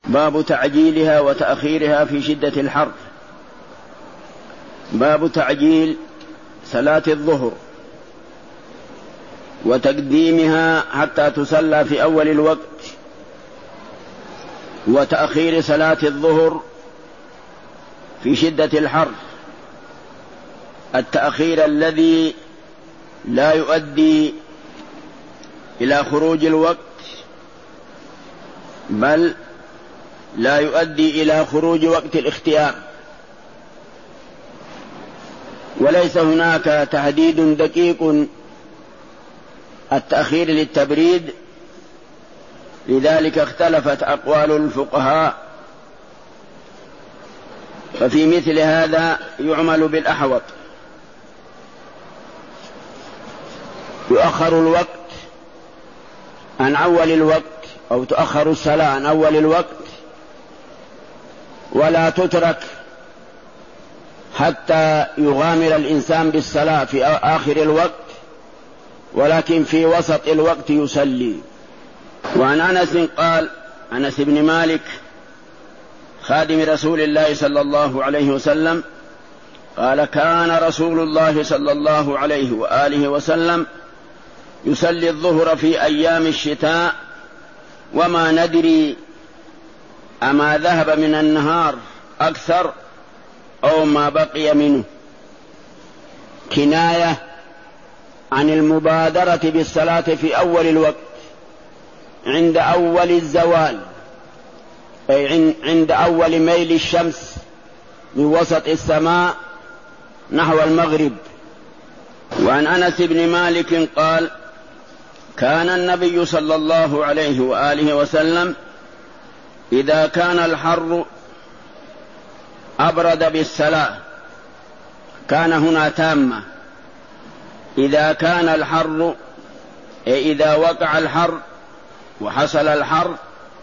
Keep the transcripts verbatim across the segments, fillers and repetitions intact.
باب تعجيلها وتأخيرها في شدة الحر. باب تعجيل صلاة الظهر وتقديمها حتى تصلى في أول الوقت، وتأخير صلاة الظهر في شدة الحر، التأخير الذي لا يؤدي إلى خروج الوقت، بل لا يؤدي إلى خروج وقت الاختيار، وليس هناك تحديد دقيق التأخير للتبريد، لذلك اختلفت أقوال الفقهاء. ففي مثل هذا يعمل بالأحوط، يؤخر الوقت عن أول الوقت، أو تؤخر الصلاة عن أول الوقت ولا تترك حتى يغامر الإنسان بالصلاة في آخر الوقت، ولكن في وسط الوقت يصلي. وعن أنس قال، أنس بن مالك خادم رسول الله صلى الله عليه وسلم قال: كان رسول الله صلى الله عليه وآله وسلم يصلي الظهر في أيام الشتاء وما ندري أما ذهب من النهار أكثر أو ما بقي منه، كناية عن المبادرة بالصلاة في أول الوقت عند أول الزوال، أي عند أول ميل الشمس من وسط السماء نحو المغرب. وعن أنس بن مالك قال: كان النبي صلى الله عليه وآله وسلم إذا كان الحر أبرد بالصلاة، كان هنا تامة، إذا كان الحر أي إذا وقع الحر وحصل الحر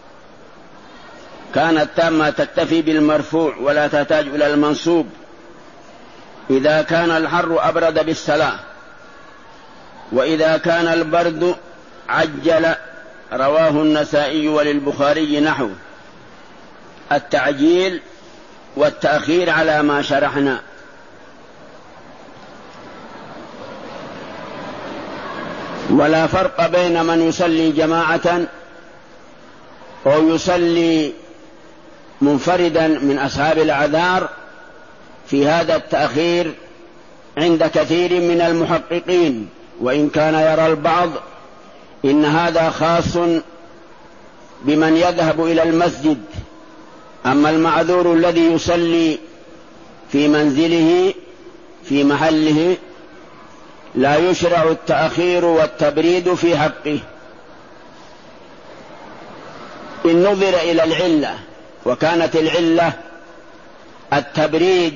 كانت تامة تكتفي بالمرفوع ولا تحتاج إلى المنصوب. إذا كان الحر أبرد بالصلاة، وإذا كان البرد عجل، رواه النسائي وللبخاري نحو التعجيل والتأخير على ما شرحنا. ولا فرق بين من يصلي جماعة أو يصلي منفردا من أصحاب الأعذار في هذا التأخير عند كثير من المحققين، وإن كان يرى البعض إن هذا خاص بمن يذهب إلى المسجد، أما المعذور الذي يصلي في منزله في محله لا يشرع التأخير والتبريد في حقه. إن نظر إلى العلة، وكانت العلة التبريد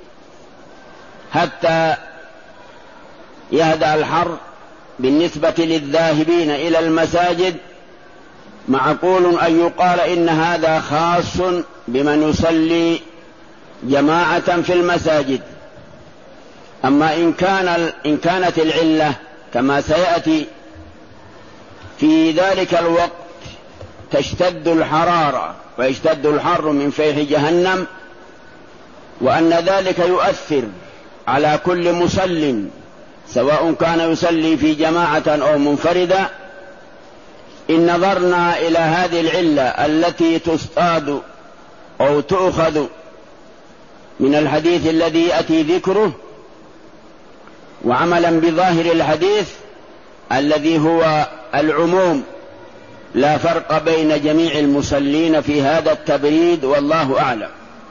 حتى يهدأ الحر بالنسبة للذاهبين إلى المساجد، معقول أن يقال إن هذا خاص بمن يصلي جماعة في المساجد. أما إن كان إن كانت العلة كما سيأتي في ذلك الوقت تشتد الحرارة ويشتد الحر من فيح جهنم، وأن ذلك يؤثر على كل مصل سواء كان يصلي في جماعة أو منفردا، إن نظرنا إلى هذه العلة التي تصطاد أو تؤخذ من الحديث الذي يأتي ذكره، وعملا بظاهر الحديث الذي هو العموم، لا فرق بين جميع المصلين في هذا التبريد، والله أعلم.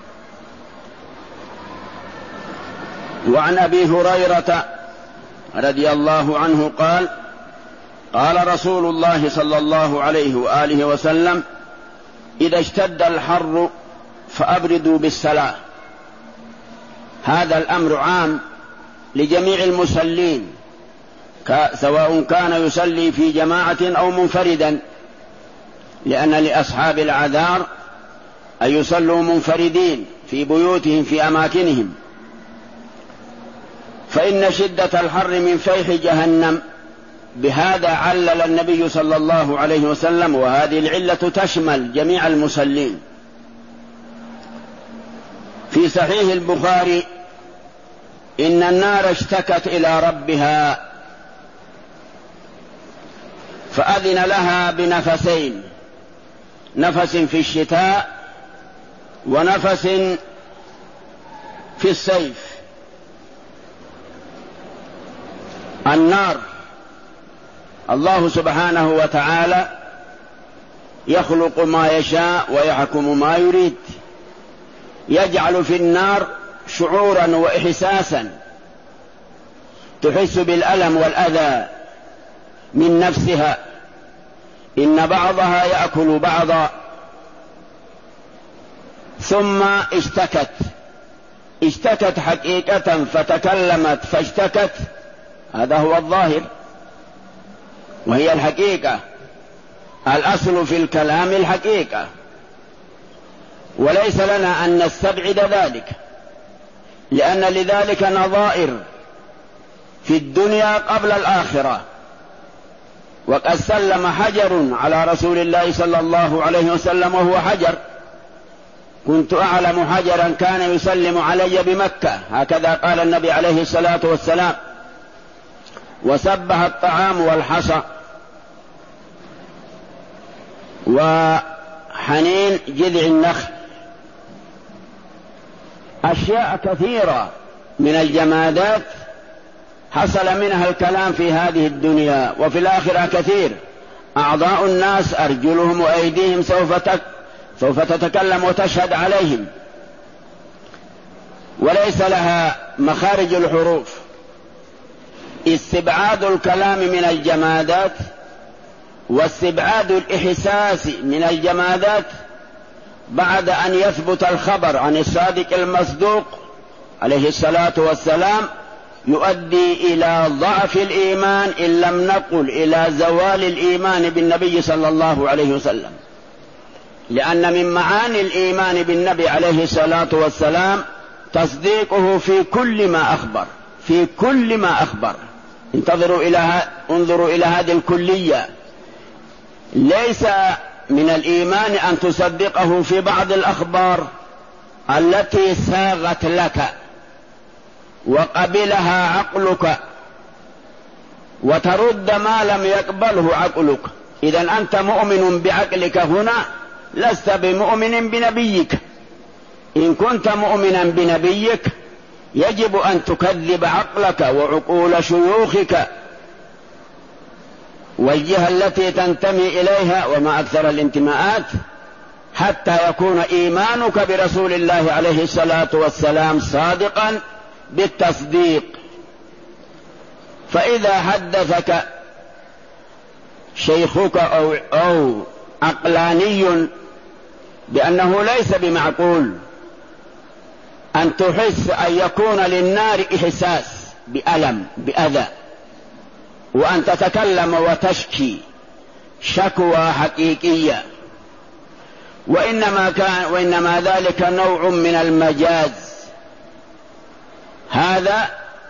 وعن أبي هريرة رضي الله عنه قال: قال رسول الله صلى الله عليه وآله وسلم: إذا اشتد الحر فأبردوا بالصلاة. هذا الأمر عام لجميع المصلين، سواء كان يصلي في جماعة أو منفردا، لأن لأصحاب الأعذار أن يصلوا منفردين في بيوتهم في أماكنهم. فإن شدة الحر من فيح جهنم، بهذا علل النبي صلى الله عليه وسلم، وهذه العلة تشمل جميع المصلين. في صحيح البخاري: إن النار اشتكت إلى ربها فأذن لها بنفسين، نفس في الشتاء ونفس في الصيف. النار الله سبحانه وتعالى يخلق ما يشاء ويحكم ما يريد، يجعل في النار شعورا وإحساسا تحس بالألم والأذى من نفسها، إن بعضها يأكل بعضا. ثم اشتكت اشتكت حقيقة فتكلمت فاشتكت، هذا هو الظاهر وهي الحقيقة. الأصل في الكلام الحقيقة، وليس لنا أن نستبعد ذلك، لأن لذلك نظائر في الدنيا قبل الآخرة. وقد سلم حجر على رسول الله صلى الله عليه وسلم وهو حجر: كنت أعلم حجرا كان يسلم علي بمكة، هكذا قال النبي عليه الصلاة والسلام. وسبح الطعام والحصى وحنين جذع النخل. أشياء كثيرة من الجمادات حصل منها الكلام في هذه الدنيا، وفي الآخرة كثير. أعضاء الناس أرجلهم وأيديهم سوف سوف تتكلم وتشهد عليهم، وليس لها مخارج الحروف. استبعاد الكلام من الجمادات واستبعاد الإحساس من الجمادات بعد أن يثبت الخبر عن الصادق المصدوق عليه الصلاة والسلام يؤدي إلى ضعف الإيمان، إن لم نقل إلى زوال الإيمان بالنبي صلى الله عليه وسلم. لأن من معاني الإيمان بالنبي عليه الصلاة والسلام تصديقه في كل ما أخبر، في كل ما أخبر. انتظروا إلى انظروا إلى هذه الكلية. ليس من الإيمان أن تصدقه في بعض الأخبار التي ساغت لك وقبلها عقلك، وترد ما لم يقبله عقلك. إذن أنت مؤمن بعقلك هنا، لست بمؤمن بنبيك. إن كنت مؤمنا بنبيك يجب أن تكذب عقلك وعقول شيوخك والجهة التي تنتمي إليها، وما أكثر الانتماءات، حتى يكون إيمانك برسول الله عليه الصلاة والسلام صادقا بالتصديق. فإذا حدثك شيخك أو, أو عقلاني بأنه ليس بمعقول أن تحس أن يكون للنار إحساس بألم بأذى، وأن تتكلم وتشكي شكوى حقيقية، وإنما كان وإنما ذلك نوع من المجاز. هذا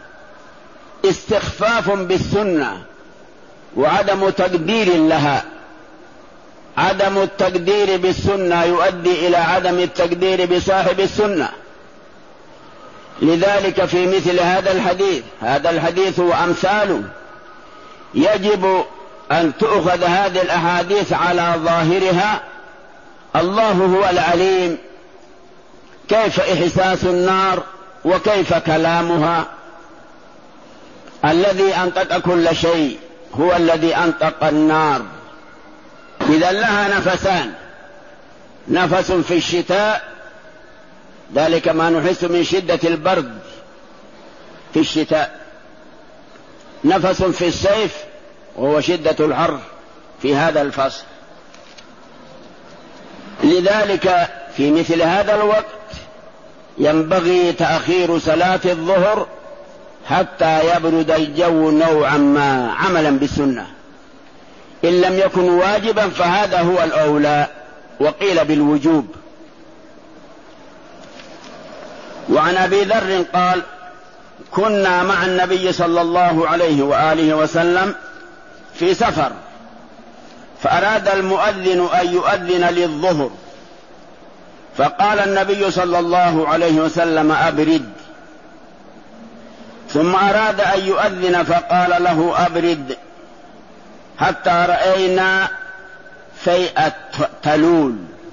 استخفاف بالسنة وعدم تقدير لها. عدم التقدير بالسنة يؤدي إلى عدم التقدير بصاحب السنة. لذلك في مثل هذا الحديث هذا الحديث وأمثاله يجب أن تؤخذ هذه الأحاديث على ظاهرها. الله هو العليم، كيف إحساس النار وكيف كلامها. الذي أنطق كل شيء هو الذي أنطق النار. إذا لها نفسان: نفس في الشتاء، ذلك ما نحس من شدة البرد في الشتاء، نفس في الصيف وهو شدة الحر في هذا الفصل. لذلك في مثل هذا الوقت ينبغي تأخير صلاة الظهر حتى يبرد الجو نوعا ما، عملا بالسنة. إن لم يكن واجبا فهذا هو الأولى، وقيل بالوجوب. وعن أبي ذر قال: كنا مع النبي صلى الله عليه وآله وسلم في سفر، فأراد المؤذن أن يؤذن للظهر، فقال النبي صلى الله عليه وسلم: أبرد. ثم أراد أن يؤذن فقال له: أبرد حتى رأينا فيء التلول،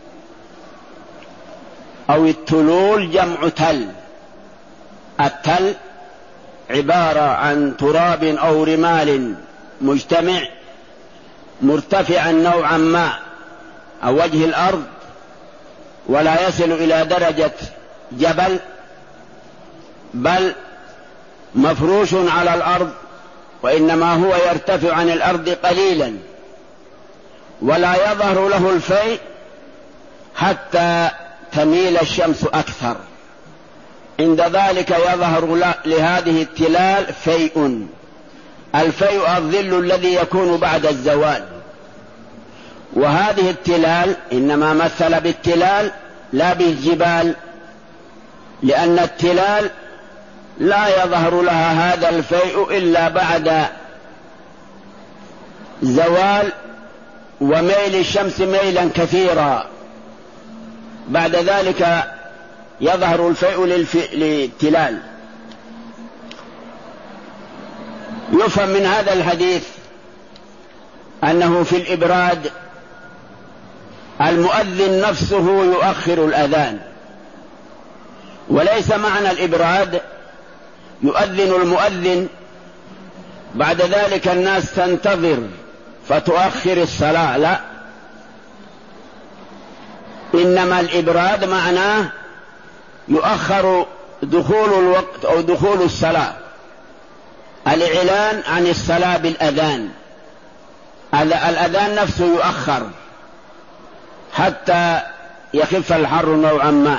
أو التلول جمع تل. التل عبارة عن تراب أو رمال مجتمع مرتفعا نوعا ما عن وجه الأرض، ولا يصل إلى درجة جبل، بل مفروش على الأرض، وإنما هو يرتفع عن الأرض قليلا، ولا يظهر له الفيء حتى تميل الشمس أكثر. عند ذلك يظهر لهذه التلال فيء. الفيء الظل الذي يكون بعد الزوال. وهذه التلال إنما مثل بالتلال لا بالجبال، لأن التلال لا يظهر لها هذا الفيء إلا بعد زوال وميل الشمس ميلا كثيرا، بعد ذلك يظهر الفيء للتلال. يفهم من هذا الحديث أنه في الإبراد المؤذن نفسه يؤخر الأذان، وليس معنى الإبراد يؤذن المؤذن بعد ذلك الناس تنتظر فتؤخر الصلاة، لا، إنما الإبراد معناه يؤخر دخول الوقت أو دخول الصلاة، الإعلان عن الصلاة بالأذان. الأذان نفسه يؤخر حتى يخف الحر نوعا ما.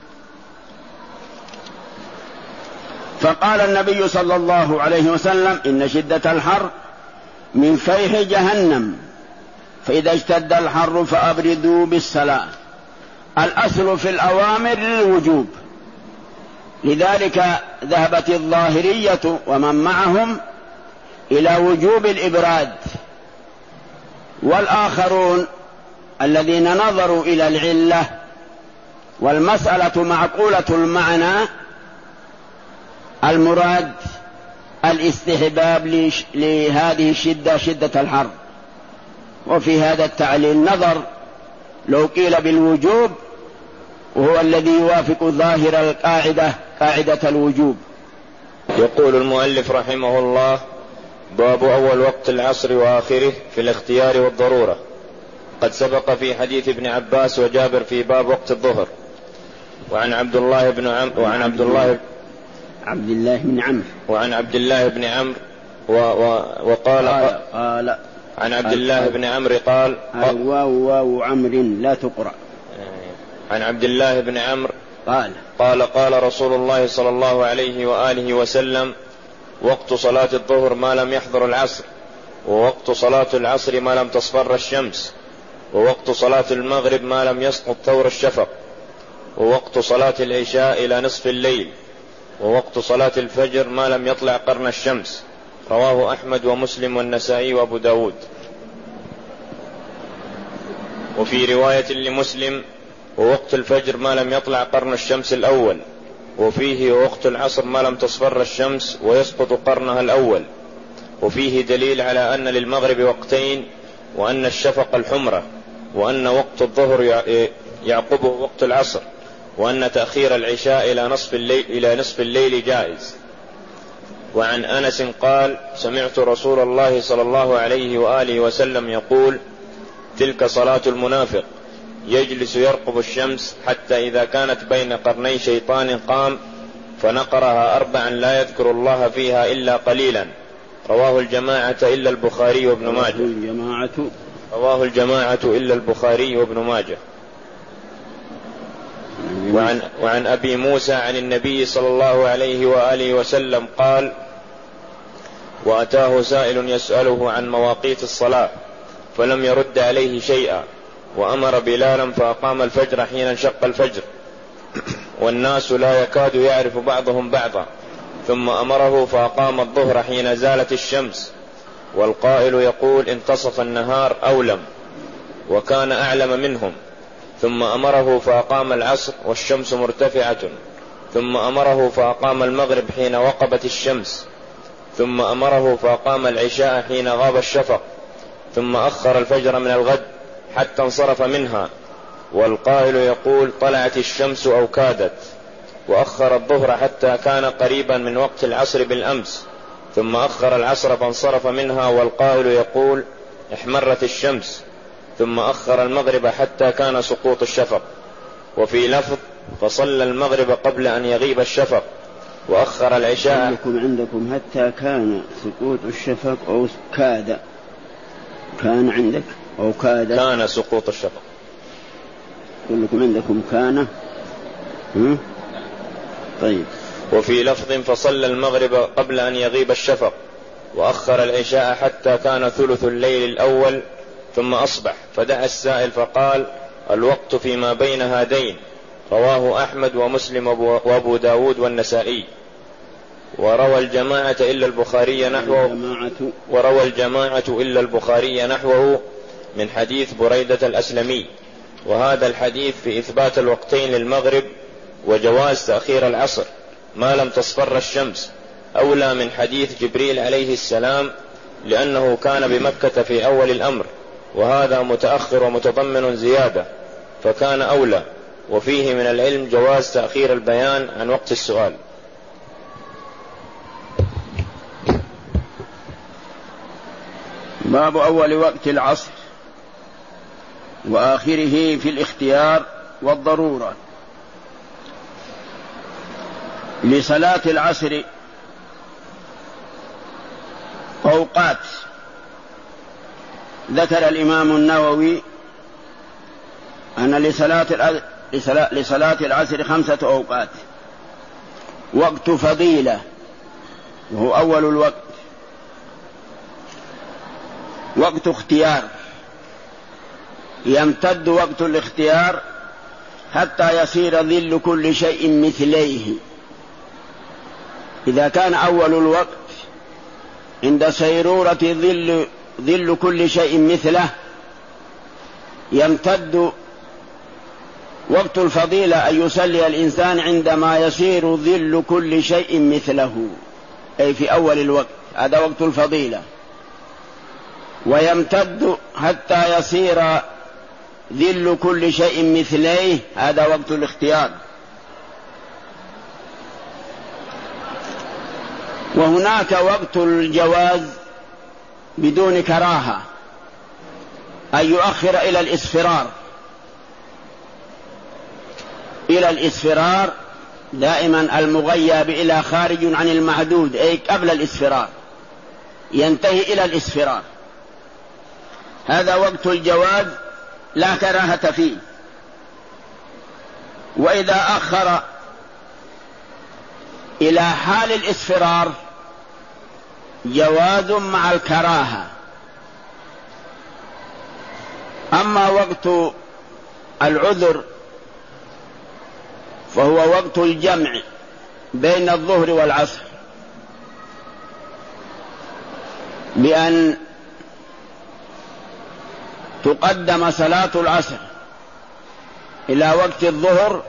فقال النبي صلى الله عليه وسلم: إن شدة الحر من فيح جهنم، فإذا اشتد الحر فأبردوا بالصلاة. الأصل في الأوامر للوجوب، لذلك ذهبت الظاهرية ومن معهم إلى وجوب الإبراد، والآخرون الذين نظروا إلى العلة والمسألة معقولة المعنى المراد الاستحباب لهذه الشدة، شدة الحر. وفي هذا التعليل نظر، لو قيل بالوجوب وهو الذي يوافق ظاهر القاعدة، قاعدة الوجوب. يقول المؤلف رحمه الله: باب أول وقت العصر وآخره في الاختيار والضرورة. قد سبق في حديث ابن عباس وجابر في باب وقت الظهر. وعن عبد الله بن عم وعن عبد الله عبد الله بن عمرو وعن عبد الله بن عمرو و... و... وقال قال, قال عن عبد الله بن عمرو قال واو واو عمرو لا تقرأ. عن عبد الله بن عمرو قال قال قال رسول الله صلى الله عليه وآله وسلم: وقت صلاة الظهر ما لم يحضر العصر، ووقت صلاة العصر ما لم تصفر الشمس، ووقت صلاة المغرب ما لم يسقط ثور الشفق، ووقت صلاة العشاء إلى نصف الليل، ووقت صلاة الفجر ما لم يطلع قرن الشمس. رواه أحمد ومسلم والنسائي وأبو داود. وفي رواية لمسلم: ووقت الفجر ما لم يطلع قرن الشمس الأول. وفيه: ووقت العصر ما لم تصفر الشمس ويسقط قرنها الأول. وفيه دليل على أن للمغرب وقتين، وأن الشفق الحمرة، وأن وقت الظهر يعقبه وقت العصر، وأن تأخير العشاء إلى نصف الليل, إلى نصف الليل جائز. وعن أنس قال: سمعت رسول الله صلى الله عليه وآله وسلم يقول: تلك صلاة المنافق، يجلس يرقب الشمس حتى إذا كانت بين قرني شيطان قام فنقرها أربعا لا يذكر الله فيها إلا قليلا. رواه الجماعة إلا البخاري وابن ماجه. الجماعة رواه الجماعة إلا البخاري وابن ماجه. وعن, وعن أبي موسى عن النبي صلى الله عليه وآله وسلم قال: وأتاه سائل يسأله عن مواقيت الصلاة فلم يرد عليه شيئا، وأمر بلالا فأقام الفجر حين انشق الفجر، والناس لا يكاد يعرف بعضهم بعضا، ثم أمره فأقام الظهر حين زالت الشمس، والقائل يقول انتصف النهار أولم وكان أعلم منهم، ثم أمره فأقام العصر والشمس مرتفعة، ثم أمره فأقام المغرب حين وقبت الشمس، ثم أمره فأقام العشاء حين غاب الشفق، ثم أخر الفجر من الغد حتى انصرف منها. والقائل يقول طلعت الشمس أو كادت، وأخر الظهر حتى كان قريبا من وقت العصر بالأمس، ثم أخر العصر فانصرف منها. والقائل يقول احمرت الشمس، ثم أخر المغرب حتى كان سقوط الشفق. وفي لفظ فصلى المغرب قبل أن يغيب الشفق، وأخر العشاء. عندكم عندكم حتى كان سقوط الشفق أو كاد، كان عندك أو كاد كان سقوط الشفق، كلكم عندكم كان. هم؟ طيب. وفي لفظ فصلى المغرب قبل أن يغيب الشفق، وأخر العشاء حتى كان ثلث الليل الأول، ثم أصبح. فدعا السائل فقال الوقت فيما بين هذين. رواه أحمد ومسلم وأبو داود والنسائي. وروى الجماعة إلا البخاري نحوه وروى الجماعة إلا البخاري نحوه من حديث بريدة الأسلمي. وهذا الحديث في إثبات الوقتين للمغرب وجواز تأخير العصر ما لم تصفر الشمس أولى من حديث جبريل عليه السلام، لأنه كان بمكة في أول الأمر، وهذا متأخر ومتضمن زيادة فكان أولى. وفيه من العلم جواز تأخير البيان عن وقت السؤال. باب أول وقت العصر وآخره في الاختيار والضرورة. لصلاة العصر أوقات، ذكر الإمام النووي أن لصلاة لصلاة العصر خمسة أوقات: وقت فضيلة وهو أول الوقت، وقت اختيار يمتد وقت الاختيار حتى يصير ظل كل شيء مثليه. إذا كان أول الوقت عند صيرورة ظل, ظل كل شيء مثله، يمتد وقت الفضيلة أن يصلي الإنسان عندما يصير ظل كل شيء مثله، أي في أول الوقت، هذا وقت الفضيلة. ويمتد حتى يصير ظل كل شيء مثليه، هذا وقت الاختيار. وهناك وقت الجواز بدون كراهة، أن يؤخر إلى الإسفرار. إلى الإسفرار دائما المغيب إلى خارج عن المحدود، أي قبل الإسفرار، ينتهي إلى الإسفرار، هذا وقت الجواز لا كراهة فيه. وإذا أخر إلى حال الإسفرار جواز مع الكراهة. أما وقت العذر فهو وقت الجمع بين الظهر والعصر، بأن تقدم صلاة العصر إلى وقت الظهر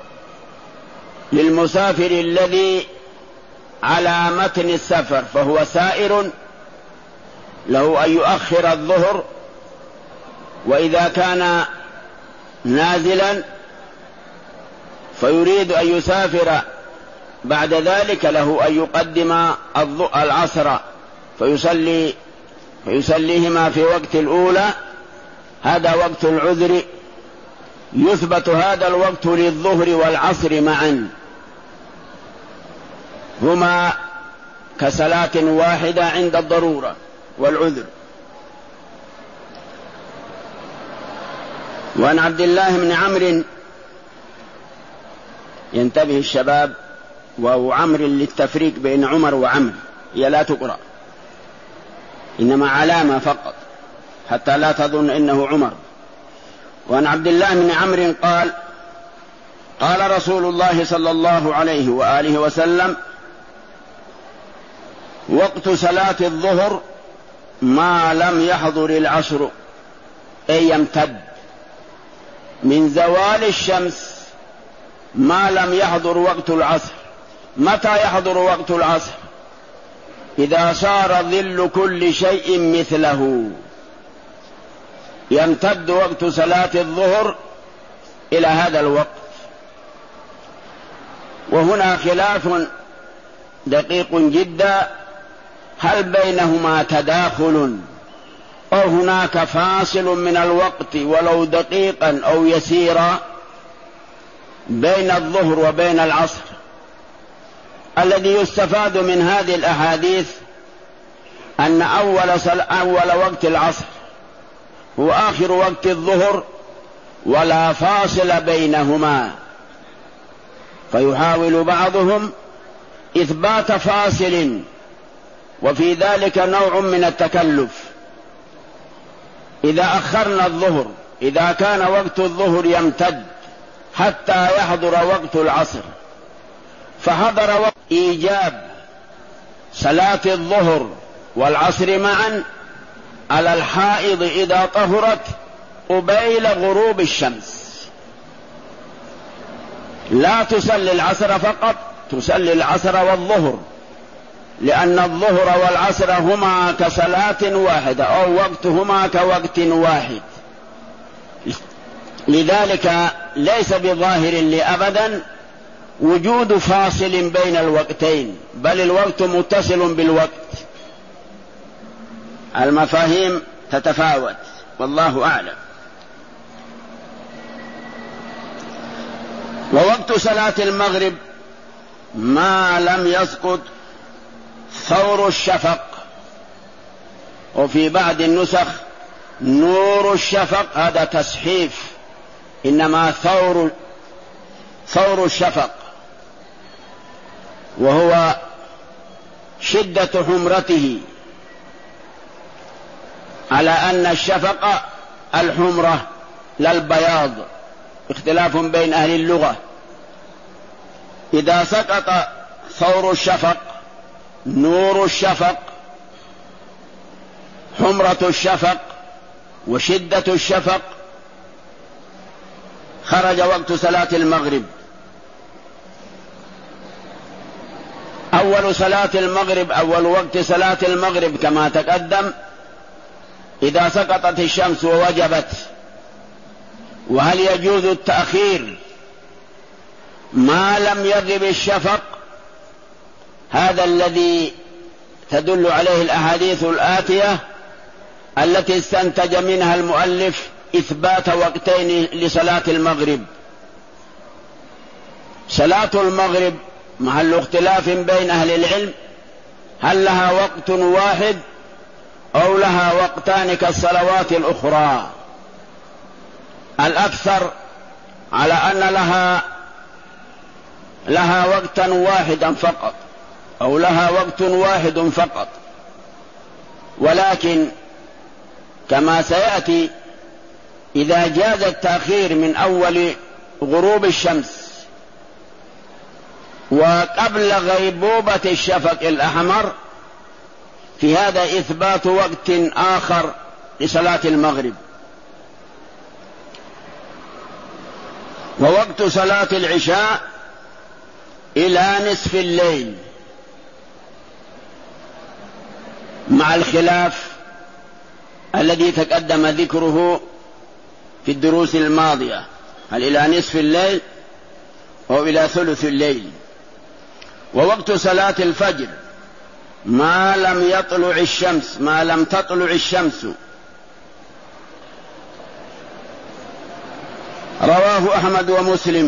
للمسافر الذي على متن السفر فهو سائر، له أن يؤخر الظهر. وإذا كان نازلا فيريد أن يسافر بعد ذلك له أن يقدم العصر فيصلي فيصليهما في وقت الأولى، هذا وقت العذر. يثبت هذا الوقت للظهر والعصر معا، هما كصلاة واحدة عند الضرورة والعذر. وعن عبد الله بن عمرو، ينتبه الشباب، وهو عمرو للتفريق بين عمر وعمرو، هي لا تقرأ إنما علامة فقط حتى لا تظن إنه عمر. وعن عبد الله بن عمرو قال: قال رسول الله صلى الله عليه وآله وسلم: وقت صلاة الظهر ما لم يحضر العصر، أي يمتد من زوال الشمس ما لم يحضر وقت العصر. متى يحضر وقت العصر؟ إذا صار ظل كل شيء مثله، يمتد وقت صلاة الظهر إلى هذا الوقت. وهنا خلاف دقيق جدا، هل بينهما تداخل أو هناك فاصل من الوقت ولو دقيقا أو يسيرا بين الظهر وبين العصر؟ الذي يستفاد من هذه الأحاديث أن أول, صل... أول وقت العصر هو آخر وقت الظهر ولا فاصل بينهما، فيحاول بعضهم إثبات فاصل، وفي ذلك نوع من التكلف. إذا أخرنا الظهر، إذا كان وقت الظهر يمتد حتى يحضر وقت العصر، فحضر وقت إيجاب صلاة الظهر والعصر معا على الحائض إذا طهرت قبيل غروب الشمس، لا تصلي العصر فقط، تصلي العصر والظهر، لأن الظهر والعصر هما كصلاة واحدة أو وقتهما كوقت واحد. لذلك ليس بظاهر لي أبدا وجود فاصل بين الوقتين، بل الوقت متصل بالوقت. المفاهيم تتفاوت والله أعلم. ووقت صلاة المغرب ما لم يسقط ثور الشفق، وفي بعض النسخ نور الشفق، هذا تصحيف، إنما ثور ثور الشفق، وهو شدة حمرته، على أن الشفق الحمرة لا البياض، اختلاف بين أهل اللغة. إذا سقط ثور الشفق، نور الشفق، حمرة الشفق وشدة الشفق، خرج وقت صلاة المغرب. أول صلاة المغرب، أول وقت صلاة المغرب كما تقدم إذا سقطت الشمس ووجبت. وهل يجوز التأخير ما لم يغب الشفق؟ هذا الذي تدل عليه الأحاديث الآتية التي استنتج منها المؤلف إثبات وقتين لصلاة المغرب. صلاة المغرب محل اختلاف بين أهل العلم، هل لها وقت واحد أو لها وقتان كالصلوات الأخرى؟ الأكثر على أن لها لها وقتا واحدا فقط، أو لها وقت واحد فقط. ولكن كما سيأتي إذا جاز التأخير من أول غروب الشمس وقبل غيبوبة الشفق الأحمر، في هذا إثبات وقت آخر لصلاة المغرب. ووقت صلاة العشاء إلى نصف الليل، مع الخلاف الذي تقدم ذكره في الدروس الماضية، هل إلى نصف الليل أو إلى ثلث الليل. ووقت صلاة الفجر ما لم يطلع الشمس، ما لم تطلع الشمس. رواه أحمد ومسلم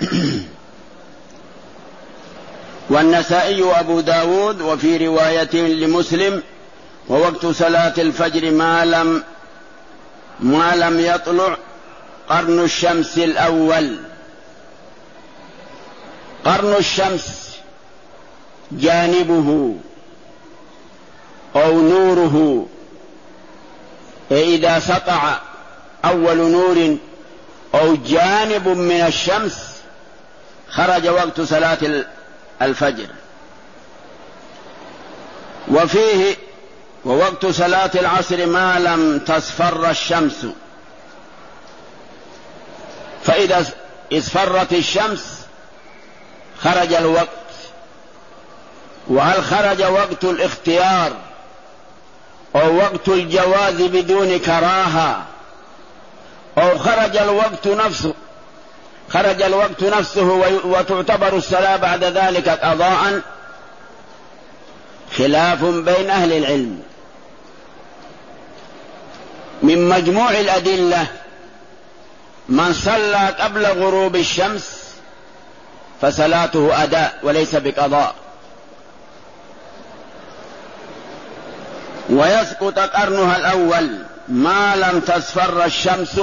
والنسائي وأبو داود، وفي رواية لمسلم ووقت صلاة الفجر ما لم ما لم يطلع قرن الشمس الأول. قرن الشمس جانبه أو نوره، إذا سطع أول نور أو جانب من الشمس خرج وقت صلاة الفجر. وفيه ووقت صلاة العصر ما لم تصفر الشمس، فإذا اصفرت الشمس خرج الوقت. وهل خرج وقت الاختيار أو وقت الجواز بدون كراهة، أو خرج الوقت نفسه خرج الوقت نفسه وتعتبر الصلاة بعد ذلك قضاء؟ خلاف بين أهل العلم. من مجموع الأدلة من صلى قبل غروب الشمس فصلاته أداء وليس بقضاء، ويسقط قرنها الأول ما لم تصفر الشمس،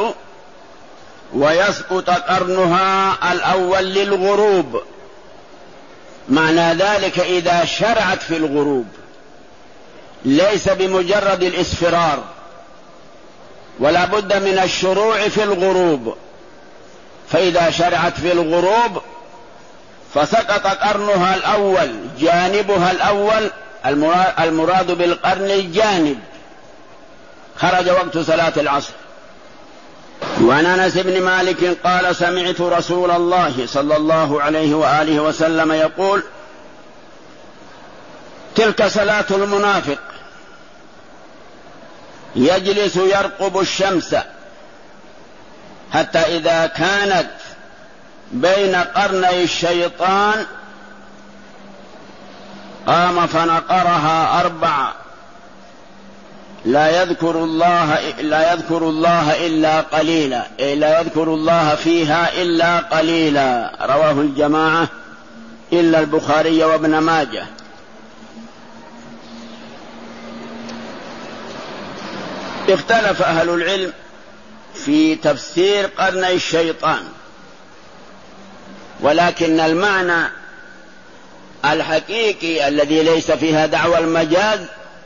ويسقط قرنها الأول للغروب. معنى ذلك إذا شرعت في الغروب، ليس بمجرد الإصفرار، ولا بد من الشروع في الغروب. فإذا شرعت في الغروب فسقط قرنها الأول، جانبها الأول، المراد بالقرن الجانب، خرج وقت صلاة العصر. وعن أنس بن مالك قال سمعت رسول الله صلى الله عليه وآله وسلم يقول: تلك صلاة المنافق، يجلس يرقب الشمس حتى إذا كانت بين قرني الشيطان قام فنقرها أربعة، لا يذكر الله لا يذكر الله إلا قليلا، لا يذكر الله فيها إلا قليلا. رواه الجماعة إلا البخاري وابن ماجه. اختلف أهل العلم في تفسير قرني الشيطان، ولكن المعنى الحقيقي الذي ليس فيها دعوى المجاز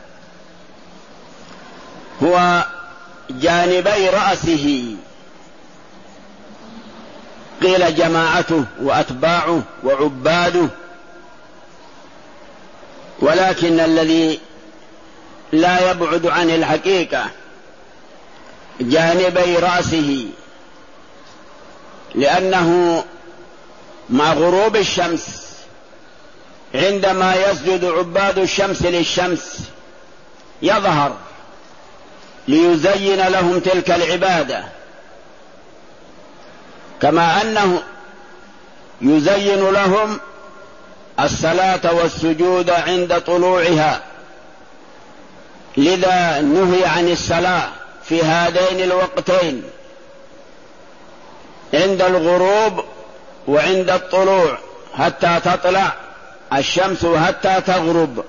هو جانبي رأسه، قيل جماعته وأتباعه وعباده، ولكن الذي لا يبعد عن الحقيقة جانبي رأسه، لأنه مع غروب الشمس عندما يسجد عباد الشمس للشمس يظهر ليزين لهم تلك العبادة، كما أنه يزين لهم الصلاة والسجود عند طلوعها. لذا نهي عن الصلاة في هذين الوقتين، عند الغروب وعند الطلوع، حتى تطلع الشمس وحتى تغرب،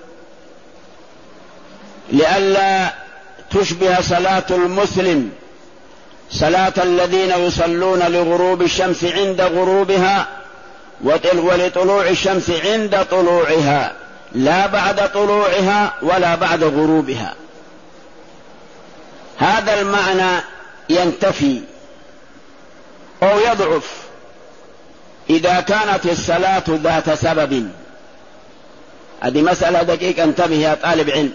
لئلا تشبه صلاة المسلم صلاة الذين يصلون لغروب الشمس عند غروبها ولطلوع الشمس عند طلوعها، لا بعد طلوعها ولا بعد غروبها. هذا المعنى ينتفي أو يضعف إذا كانت الصلاة ذات سبب. هذه مسألة دقيقة، انتبه يا طالب علم.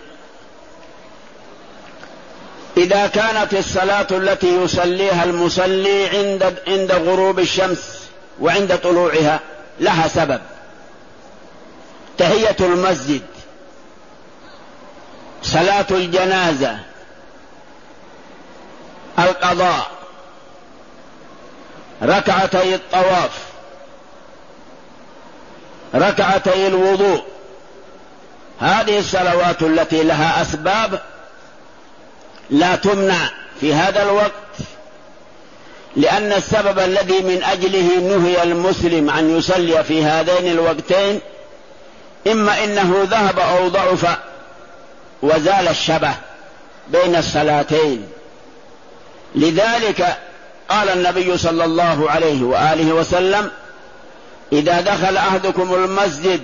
إذا كانت الصلاة التي يصليها المصلي عند عند غروب الشمس وعند طلوعها لها سبب، تحية المسجد، صلاة الجنازة، القضاء، ركعتي الطواف، ركعتي الوضوء، هذه الصلوات التي لها أسباب لا تمنع في هذا الوقت، لأن السبب الذي من أجله نهي المسلم أن يصلي في هذين الوقتين إما إنه ذهب أو ضعف وزال الشبه بين الصلاتين. لذلك قال النبي صلى الله عليه وآله وسلم: إذا دخل أحدكم المسجد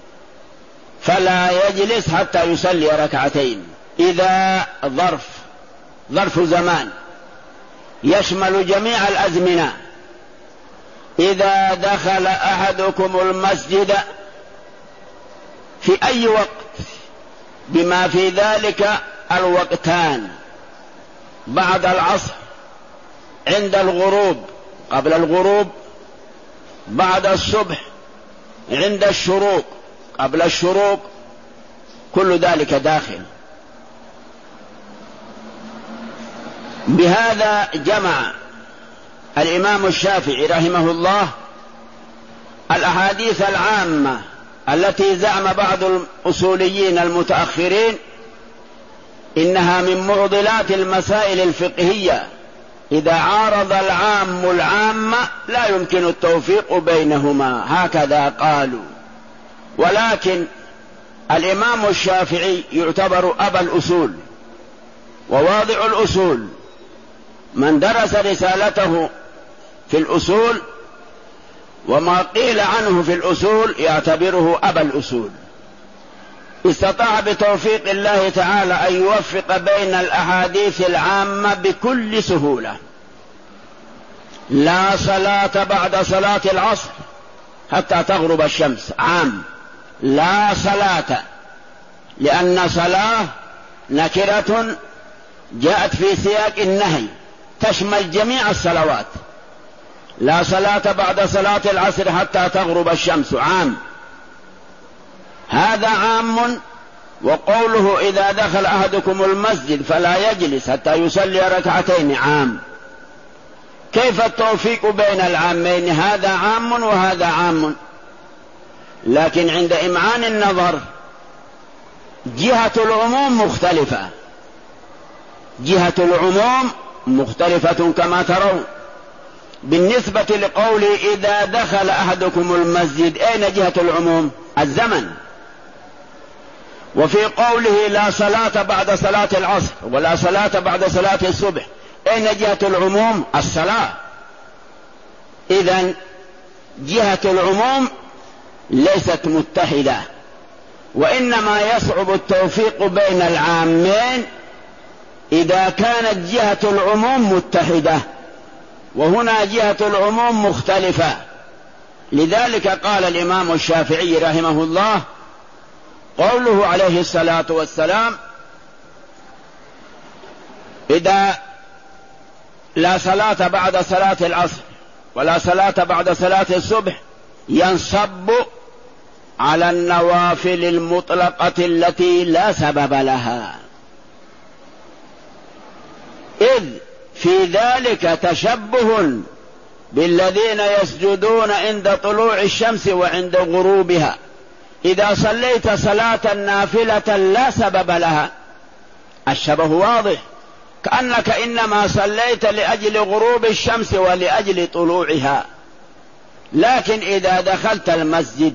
فلا يجلس حتى يصلي ركعتين. إذا ظرف ظرف زمان يشمل جميع الأزمنة. إذا دخل أحدكم المسجد في أي وقت بما في ذلك الوقتان بعد العصر، عند الغروب، قبل الغروب، بعد الصبح، عند الشروق، قبل الشروق، كل ذلك داخل. بهذا جمع الإمام الشافعي رحمه الله الأحاديث العامة التي زعم بعض الأصوليين المتأخرين إنها من معضلات المسائل الفقهية، إذا عارض العام العام لا يمكن التوفيق بينهما، هكذا قالوا. ولكن الإمام الشافعي يعتبر أبا الأصول وواضع الأصول، من درس رسالته في الأصول وما قيل عنه في الأصول يعتبره أبا الأصول. استطاع بتوفيق الله تعالى أن يوفق بين الأحاديث العامة بكل سهولة. لا صلاة بعد صلاة العصر حتى تغرب الشمس، عام، لا صلاة، لأن صلاة نكرة جاءت في سياق النهي تشمل جميع الصلوات. لا صلاة بعد صلاة العصر حتى تغرب الشمس، عام، هذا عام. وقوله إذا دخل أحدكم المسجد فلا يجلس حتى يصلي ركعتين، عام. كيف التوفيق بين العامين؟ هذا عام وهذا عام. لكن عند إمعان النظر جهة العموم مختلفة، جهة العموم مختلفة كما ترون. بالنسبة لقوله إذا دخل أحدكم المسجد، أين جهة العموم؟ الزمن. وفي قوله لا صلاة بعد صلاة العصر ولا صلاة بعد صلاة الصبح، أين جهة العموم؟ الصلاة. إذن جهة العموم ليست متحدة، وإنما يصعب التوفيق بين العامين إذا كانت جهة العموم متحدة، وهنا جهة العموم مختلفة. لذلك قال الإمام الشافعي رحمه الله قوله عليه الصلاة والسلام إذا لا صلاة بعد صلاة العصر ولا صلاة بعد صلاة الصبح ينصب على النوافل المطلقة التي لا سبب لها، إذ في ذلك تشبه بالذين يسجدون عند طلوع الشمس وعند غروبها. إذا صليت صلاة نافلة لا سبب لها الشبه واضح، كأنك إنما صليت لأجل غروب الشمس ولأجل طلوعها. لكن إذا دخلت المسجد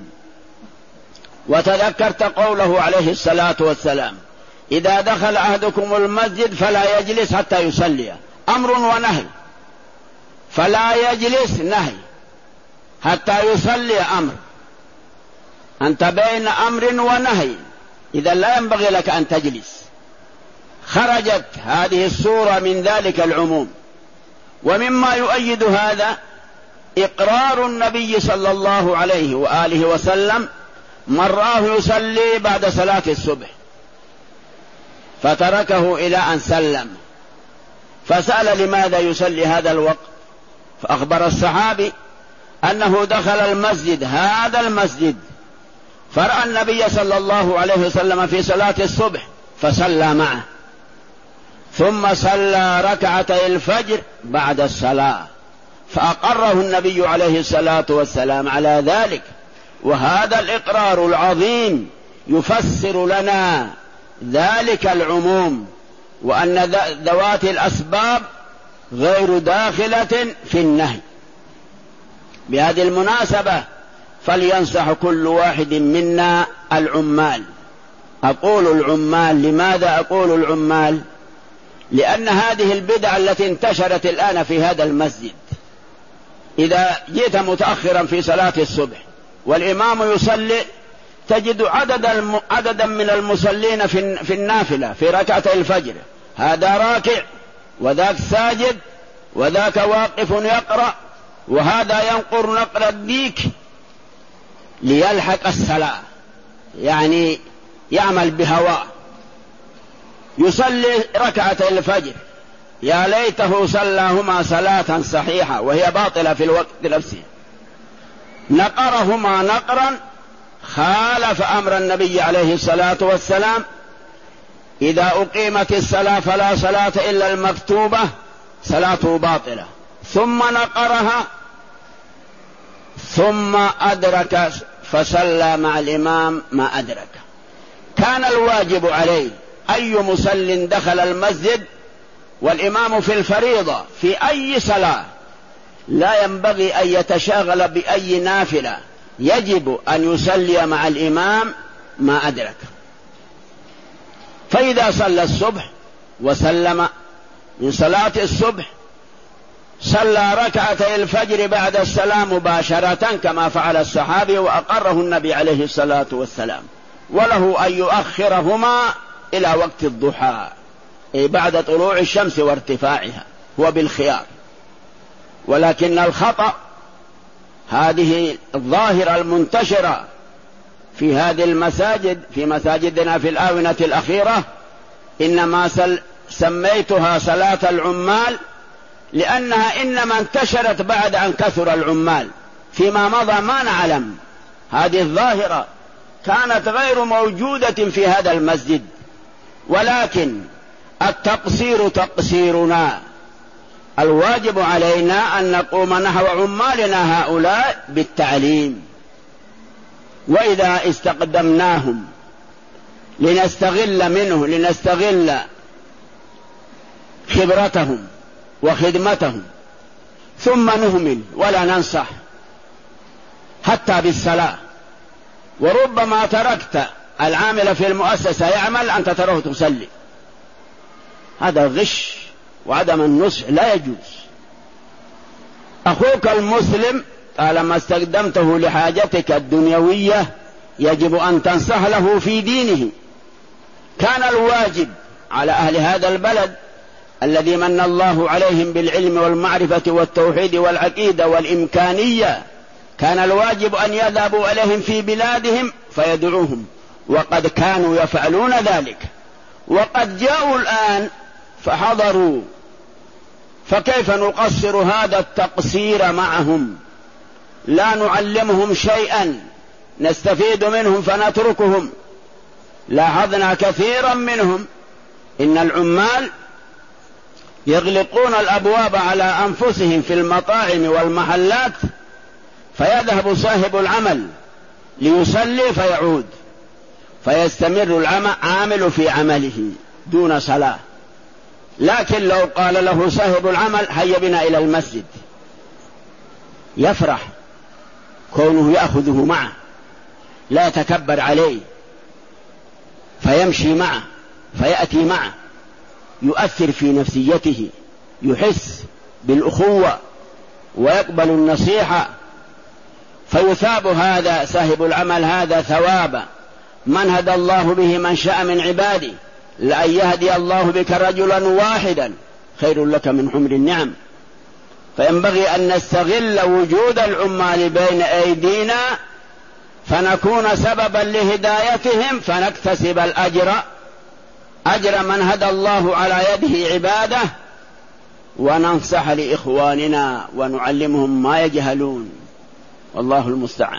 وتذكرت قوله عليه الصلاة والسلام إذا دخل أحدكم المسجد فلا يجلس حتى يصلي، أمر ونهي، فلا يجلس نهي، حتى يصلي أمر، أنت بين أمر ونهي، إذا لا ينبغي لك أن تجلس. خرجت هذه السورة من ذلك العموم. ومما يؤيد هذا إقرار النبي صلى الله عليه وآله وسلم مراه يصلي بعد صلاة الصبح فتركه إلى أن سلم، فسأل لماذا يصلي هذا الوقت، فأخبر الصحابي أنه دخل المسجد، هذا المسجد، فرأى النبي صلى الله عليه وسلم في صلاة الصبح فصلى معه، ثم صلى ركعتي الفجر بعد الصلاة، فأقره النبي عليه الصلاة والسلام على ذلك. وهذا الإقرار العظيم يفسر لنا ذلك العموم، وأن ذوات الأسباب غير داخلة في النهي. بهذه المناسبة فلينصح كل واحد منا العمال. أقول العمال، لماذا أقول العمال؟ لأن هذه البدع التي انتشرت الآن في هذا المسجد، إذا جئت متأخرا في صلاة الصبح والإمام يصلي تجد عدد عددا من المصلين في النافلة في ركعتي الفجر، هذا راكع وذاك ساجد وذاك واقف يقرأ وهذا ينقر نقر الديك ليلحق الصلاة، يعني يعمل بهواه. يصلي ركعتي الفجر يا ليته صلاهما صلاة صحيحة وهي باطلة في الوقت نفسه، نقرهما نقرا خالف أمر النبي عليه الصلاة والسلام: إذا أقيمت الصلاة فلا صلاة إلا المكتوبة، صلاته باطلة. ثم نقرها ثم أدرك فصلى مع الإمام ما أدرك. كان الواجب عليه أي مسل دخل المسجد والإمام في الفريضة في أي صلاة لا ينبغي أن يتشاغل بأي نافلة، يجب أن يصلي مع الإمام ما أدرك. فإذا صلى الصبح وسلم من صلاة الصبح صلى ركعتي الفجر بعد السلام مباشرة كما فعل الصحابي وأقره النبي عليه الصلاة والسلام، وله أن يؤخرهما إلى وقت الضحى أي بعد طلوع الشمس وارتفاعها، هو بالخيار. ولكن الخطأ هذه الظاهرة المنتشرة في هذه المساجد، في مساجدنا في الآونة الأخيرة، إنما سميتها صلاة العمال لأنها إنما انتشرت بعد أن كثر العمال، فيما مضى ما نعلم. هذه الظاهرة كانت غير موجودة في هذا المسجد، ولكن التقصير تقصيرنا. الواجب علينا أن نقوم نحو عمالنا هؤلاء بالتعليم، وإذا استقدمناهم لنستغل منه لنستغل خبرتهم وخدمتهم ثم نهمل ولا ننصح حتى بالصلاة. وربما تركت العامل في المؤسسة يعمل أنت تراه تصلي، هذا غش وعدم النصح لا يجوز. أخوك المسلم طالما استخدمته لحاجتك الدنيوية يجب أن تنصح له في دينه. كان الواجب على أهل هذا البلد الذي من الله عليهم بالعلم والمعرفة والتوحيد والعقيدة والإمكانية، كان الواجب أن يذهبوا إليهم في بلادهم فيدعوهم، وقد كانوا يفعلون ذلك، وقد جاءوا الآن فحضروا، فكيف نقصر هذا التقصير معهم؟ لا نعلمهم شيئا، نستفيد منهم فنتركهم. لاحظنا كثيرا منهم إن العمال يغلقون الأبواب على أنفسهم في المطاعم والمحلات، فيذهب صاحب العمل ليصلي فيعود، فيستمر العامل في عمله دون صلاة. لكن لو قال له صاحب العمل هيا بنا إلى المسجد، يفرح كونه يأخذه معه، لا يتكبر عليه، فيمشي معه فيأتي معه، يؤثر في نفسيته، يحس بالأخوة ويقبل النصيحة، فيثاب هذا صاحب العمل هذا ثواب من هدى الله به من شاء من عباده، لأن يهدي الله بك رجلا واحدا خير لك من حمر النعم. فينبغي أن نستغل وجود العمال بين أيدينا فنكون سببا لهدايتهم، فنكتسب الأجر أجر من هدى الله على يده عباده، وننصح لإخواننا ونعلمهم ما يجهلون، والله المستعان.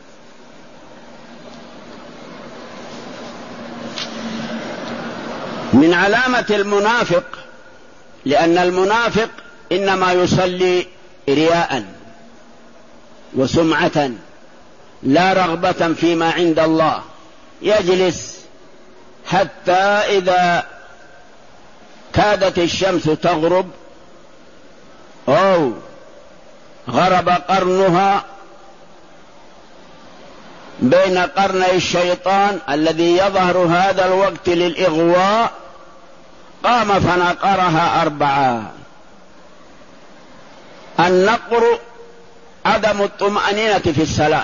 من علامة المنافق، لأن المنافق إنما يصلي رياء وسمعة لا رغبة فيما عند الله، يجلس حتى إذا كادت الشمس تغرب أو غرب قرنها بين قرني الشيطان الذي يظهر هذا الوقت للإغواء، قام فنقرها أربعة. النقر عدم الطمأنينة في الصلاة،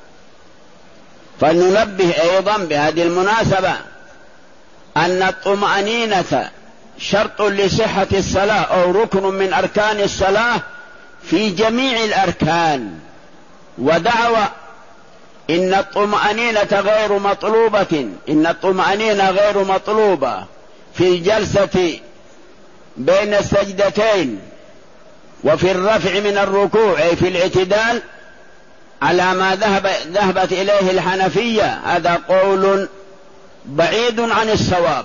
فلننبه أيضا بهذه المناسبة أن الطمأنينة شرط لصحة الصلاة أو ركن من أركان الصلاة في جميع الأركان، ودعوى إن الطمأنينة غير مطلوبة إن الطمأنينة غير مطلوبة في الجلسة بين السجدتين وفي الرفع من الركوع أي في الاعتدال على ما ذهب ذهبت إليه الحنفية، هذا قول بعيد عن الصواب،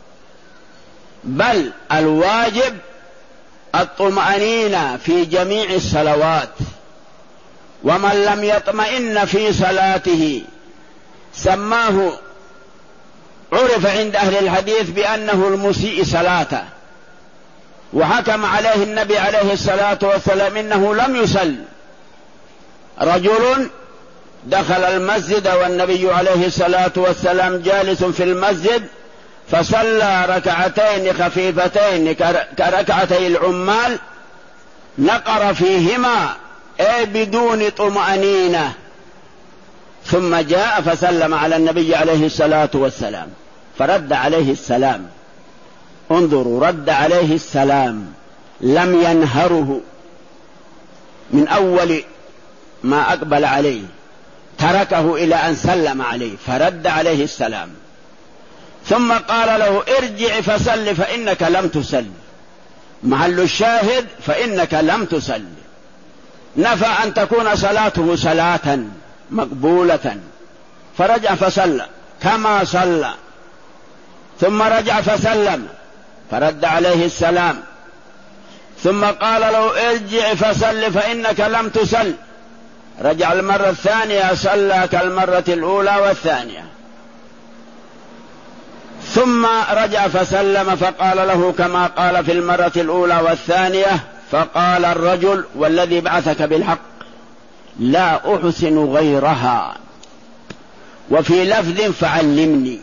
بل الواجب الطمأنينة في جميع الصلوات، ومن لم يطمئن في صلاته سماه عرف عند أهل الحديث بأنه المسيء صلاته، وحكم عليه النبي عليه الصلاة والسلام إنه لم يصل. رجل دخل المسجد والنبي عليه الصلاة والسلام جالس في المسجد فصلى ركعتين خفيفتين كركعتي العمال نقر فيهما أي بدون طمأنينة، ثم جاء فسلم على النبي عليه الصلاة والسلام فرد عليه السلام. انظروا، رد عليه السلام، لم ينهره من أول ما أقبل عليه، تركه إلى أن سلم عليه فرد عليه السلام، ثم قال له ارجع فصل فإنك لم تصل، محل الشاهد فإنك لم تصل، نفى أن تكون صلاته صلاة مقبولة، فرجع فصلى كما صلى، ثم رجع فسلم فرد عليه السلام، ثم قال له ارجع فصل فإنك لم تصل، رجع المرة الثانية صلى كالمرة الأولى والثانية، ثم رجع فسلم فقال له كما قال في المرة الأولى والثانية، فقال الرجل والذي بعثك بالحق لا أحسن غيرها، وفي لفظ فعلمني،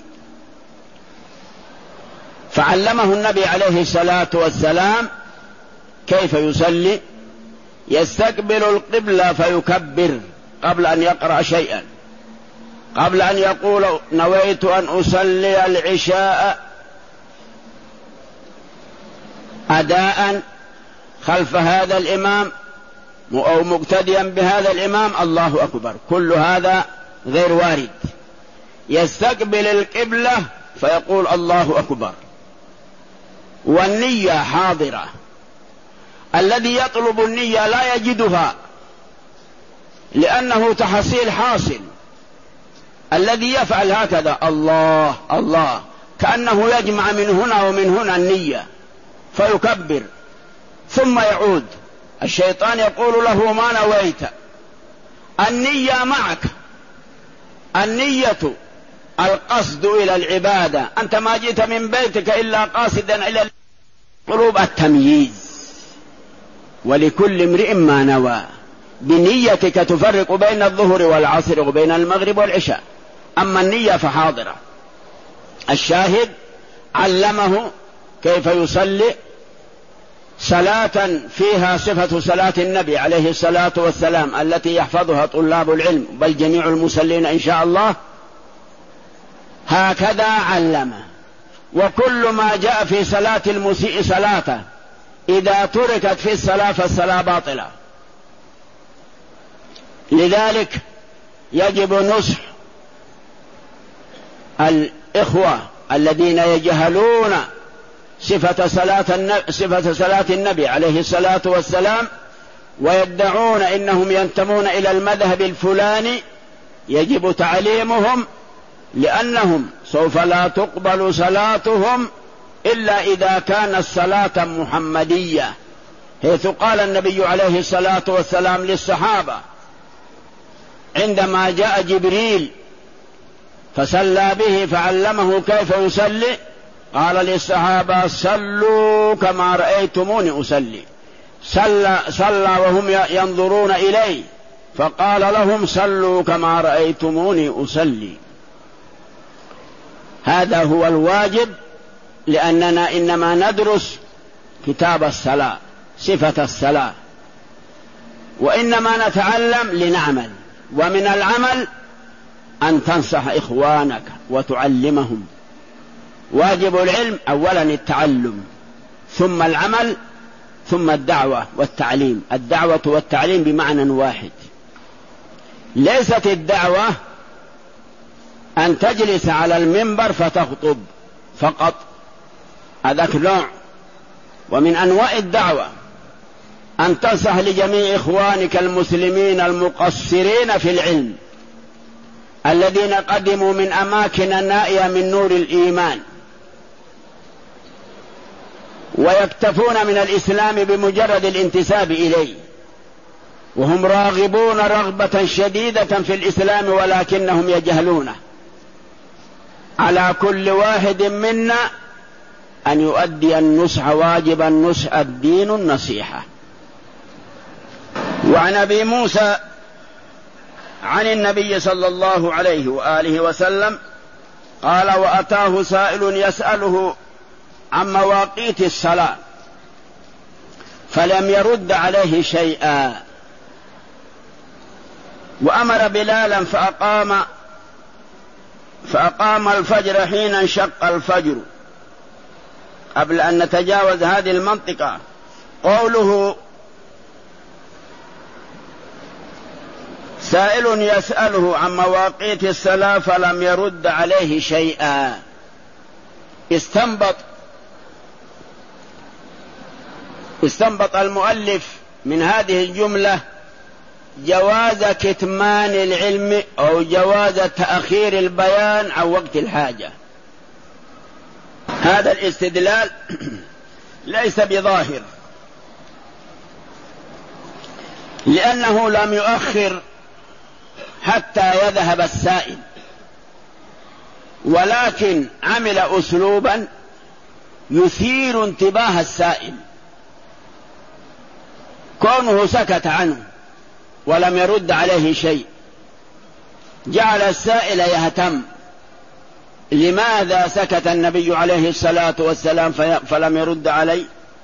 فعلمه النبي عليه الصلاة والسلام كيف يصلي، يستقبل القبلة فيكبر قبل أن يقرأ شيئا، قبل أن يقول نويت أن أصلي العشاء أداء خلف هذا الإمام أو مقتديا بهذا الإمام، الله أكبر، كل هذا غير وارد. يستقبل القبلة فيقول الله أكبر، والنية حاضرة، الذي يطلب النية لا يجدها لأنه تحصيل حاصل، الذي يفعل هكذا الله الله كأنه يجمع من هنا ومن هنا النية فيكبر ثم يعود، الشيطان يقول له ما نويت، النية معك، النية القصد إلى العبادة، أنت ما جئت من بيتك إلا قاصدا إلى قلوب التمييز، ولكل امرئ ما نوى، بنيتك تفرق بين الظهر والعصر وبين المغرب والعشاء، أما النية فحاضرة. الشاهد علمه كيف يصلي صلاة فيها صفة صلاة النبي عليه الصلاة والسلام التي يحفظها طلاب العلم بل جميع المصلين إن شاء الله، هكذا علمه. وكل ما جاء في صلاة المسيء صلاته إذا تركت في الصلاة فالصلاة باطلة، لذلك يجب نصح الإخوة الذين يجهلون صفة صلاة النبي, صفة صلاة النبي عليه الصلاة والسلام ويدعون إنهم ينتمون إلى المذهب الفلاني، يجب تعليمهم، لأنهم سوف لا تقبل صلاتهم إلا إذا كانت صلاة محمدية، حيث قال النبي عليه الصلاة والسلام للصحابة عندما جاء جبريل فصلى به فعلمه كيف يصلي، قال للصحابة صلوا كما رأيتموني أصلي، صلى, صلى وهم ينظرون إليه فقال لهم صلوا كما رأيتموني أصلي. هذا هو الواجب، لأننا إنما ندرس كتاب الصلاة صفة الصلاة، وإنما نتعلم لنعمل، ومن العمل أن تنصح إخوانك وتعلمهم. واجب العلم أولا التعلم ثم العمل ثم الدعوة والتعليم. الدعوة والتعليم بمعنى واحد، ليست الدعوة أن تجلس على المنبر فتخطب فقط، هذاك نوع. ومن أنواع الدعوة أن تنصح لجميع إخوانك المسلمين المقصرين في العلم الذين قدموا من أماكن نائية من نور الإيمان ويكتفون من الإسلام بمجرد الانتساب إليه، وهم راغبون رغبة شديدة في الإسلام ولكنهم يجهلونه. على كل واحد منا أن يؤدي النصح واجب النصح، الدين النصيحة. وعن أبي موسى عن النبي صلى الله عليه وآله وسلم قال: وأتاه سائل يسأله عن مواقيت الصلاة فلم يرد عليه شيئا، وأمر بلالا فأقام فأقام الفجر حين انشق الفجر. قبل أن نتجاوز هذه المنطقة، قوله سائل يسأله عن مواقيت الصلاة فلم يرد عليه شيئا، استنبط استنبط المؤلف من هذه الجملة جواز كتمان العلم أو جواز تأخير البيان عن وقت الحاجة. هذا الاستدلال ليس بظاهر، لأنه لم يؤخر حتى يذهب السائل، ولكن عمل أسلوبا يثير انتباه السائل. كونه سكت عنه ولم يرد عليه شيء جعل السائل يهتم، لماذا سكت النبي عليه الصلاة والسلام فلم يرد عليه؟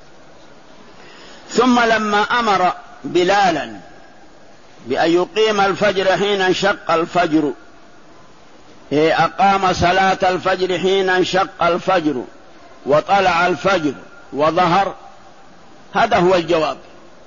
ثم لما أمر بلالا بأن يقيم الفجر حين انشق الفجر، أقام صلاة الفجر حين انشق الفجر وطلع الفجر وظهر، هذا هو الجواب.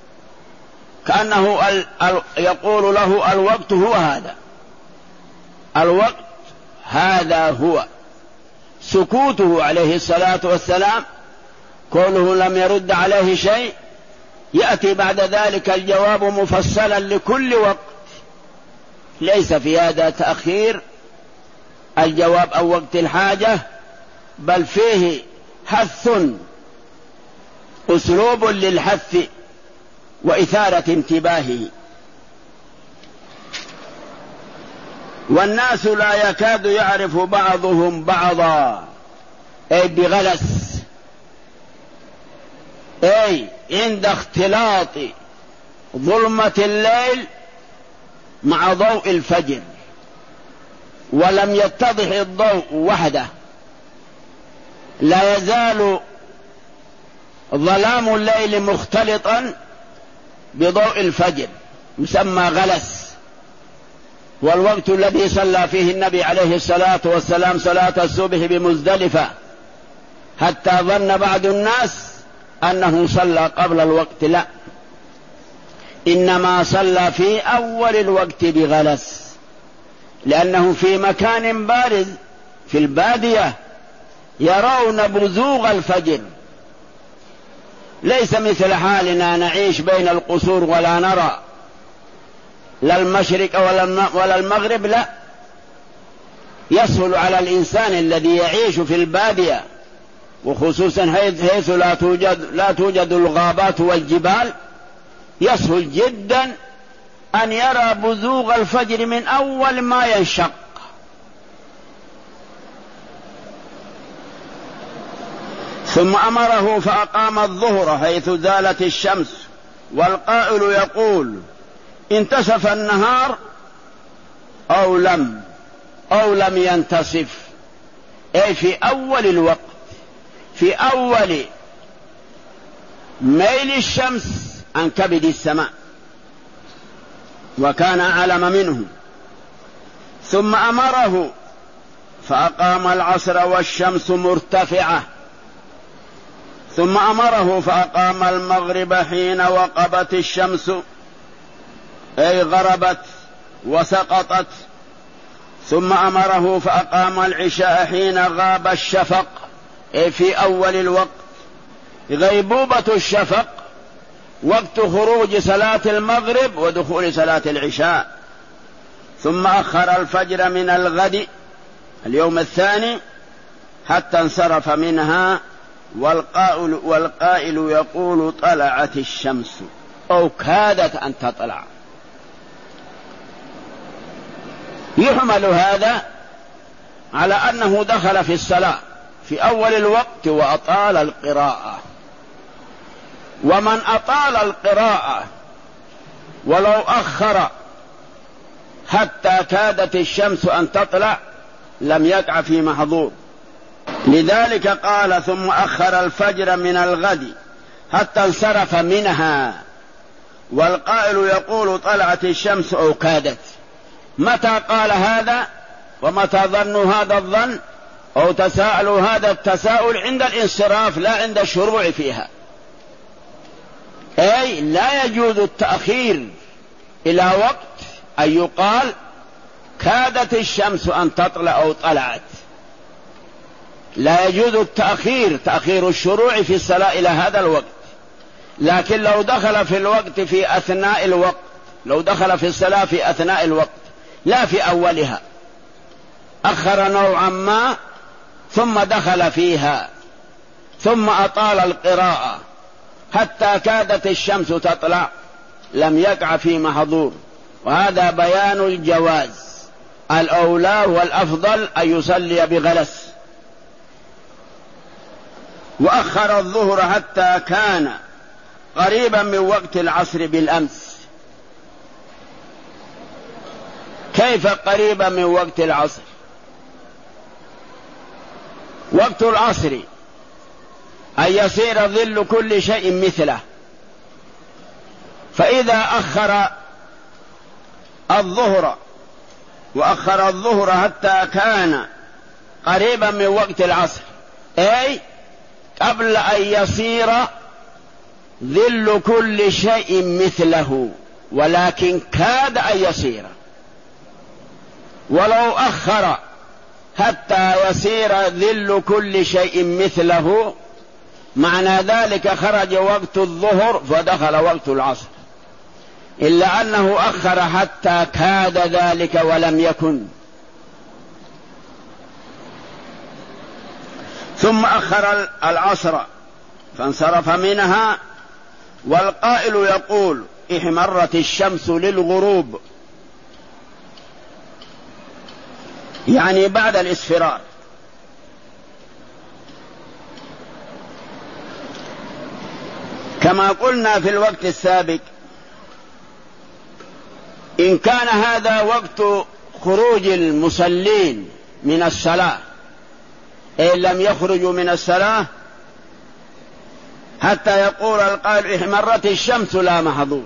كأنه يقول له الوقت هو هذا، الوقت هذا هو. سكوته عليه الصلاة والسلام، كونه لم يرد عليه شيء، يأتي بعد ذلك الجواب مفصلا لكل وقت، ليس في هذا تأخير الجواب أو وقت الحاجة، بل فيه حث، أسلوب للحث وإثارة انتباهه. والناس لا يكاد يعرف بعضهم بعضا، أي بغلس، أي عند اختلاط ظلمة الليل مع ضوء الفجر، ولم يتضح الضوء وحده، لا يزال ظلام الليل مختلطا بضوء الفجر، يسمى غلس. والوقت الذي صلى فيه النبي عليه الصلاة والسلام صلاة الصبح بمزدلفة حتى ظن بعض الناس أنه صلى قبل الوقت، لا، إنما صلى في أول الوقت بغلس، لأنه في مكان بارز في البادية يرون بزوغ الفجر، ليس مثل حالنا نعيش بين القصور ولا نرى لا المشرق ولا المغرب، لا، يسهل على الإنسان الذي يعيش في البادية، وخصوصا حيث لا توجد لا توجد الغابات والجبال، يسهل جدا أن يرى بزوغ الفجر من أول ما ينشق. ثم أمره فأقام الظهر حيث زالت الشمس. والقائل يقول انتصف النهار أو لم أو لم ينتصف، أي في أول الوقت، في أول ميل الشمس عن كبد السماء، وكان أعلم منه. ثم أمره فأقام العصر والشمس مرتفعة. ثم أمره فأقام المغرب حين وقبت الشمس، أي غربت وسقطت. ثم أمره فأقام العشاء حين غاب الشفق، في أول الوقت. غيبوبة الشفق وقت خروج صلاة المغرب ودخول صلاة العشاء. ثم أخر الفجر من الغد اليوم الثاني حتى انصرف منها، والقائل, والقائل يقول طلعت الشمس أو كادت أن تطلع. يحمل هذا على أنه دخل في الصلاة في أول الوقت وأطال القراءة. ومن أطال القراءة ولو أخر حتى كادت الشمس أن تطلع لم يقع في محظور. لذلك قال ثم أخر الفجر من الغد حتى انصرف منها، والقائل يقول طلعت الشمس أو كادت. متى قال هذا ومتى ظنوا هذا الظن أو تساءلوا هذا التساؤل؟ عند الانصراف لا عند الشروع فيها. أي لا يجوز التأخير إلى وقت أن يقال كادت الشمس أن تطلع أو طلعت. لا يجوز التأخير، تأخير الشروع في الصلاة إلى هذا الوقت. لكن لو دخل في الوقت في أثناء الوقت، لو دخل في الصلاة في أثناء الوقت لا في أولها، أخر نوعا ما ثم دخل فيها ثم أطال القراءة حتى كادت الشمس تطلع، لم يقع في محظور. وهذا بيان الجواز. الأولى والأفضل أن يصلي بغلس. وأخر الظهر حتى كان قريبا من وقت العصر بالأمس. كيف قريبا من وقت العصر؟ وقت العصر أن يصير ظل كل شيء مثله، فإذا أخر الظهر وأخر الظهر حتى كان قريبا من وقت العصر، أي قبل أن يصير ظل كل شيء مثله، ولكن كاد أن يصير. ولو أخر حتى يصير ظل كل شيء مثله، معنى ذلك خرج وقت الظهر فدخل وقت العصر، إلا أنه أخر حتى كاد ذلك ولم يكن. ثم أخر العصر فانصرف منها، والقائل يقول احمرت الشمس للغروب، يعني بعد الإسفرار. كما قلنا في الوقت السابق، إن كان هذا وقت خروج المصلين من الصلاة، إن لم يخرجوا من الصلاة حتى يقول القائل احمرت الشمس لا محظور،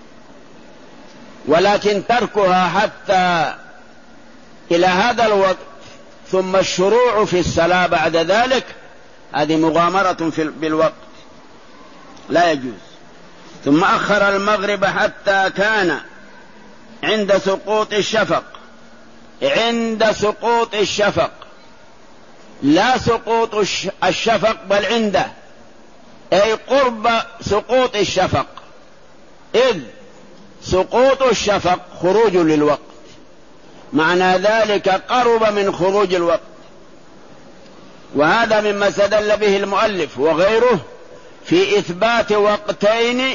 ولكن تركها حتى إلى هذا الوقت ثم الشروع في الصلاة بعد ذلك، هذه مغامرة في بالوقت لا يجوز. ثم أخر المغرب حتى كان عند سقوط الشفق، عند سقوط الشفق، لا سقوط الشفق بل عنده، أي قرب سقوط الشفق، إذ سقوط الشفق خروج للوقت، معنى ذلك قرب من خروج الوقت. وهذا مما استدل به المؤلف وغيره في إثبات وقتين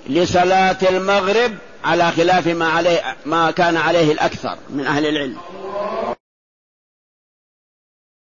لصلاة المغرب على خلاف ما عليه ما كان عليه الأكثر من أهل العلم.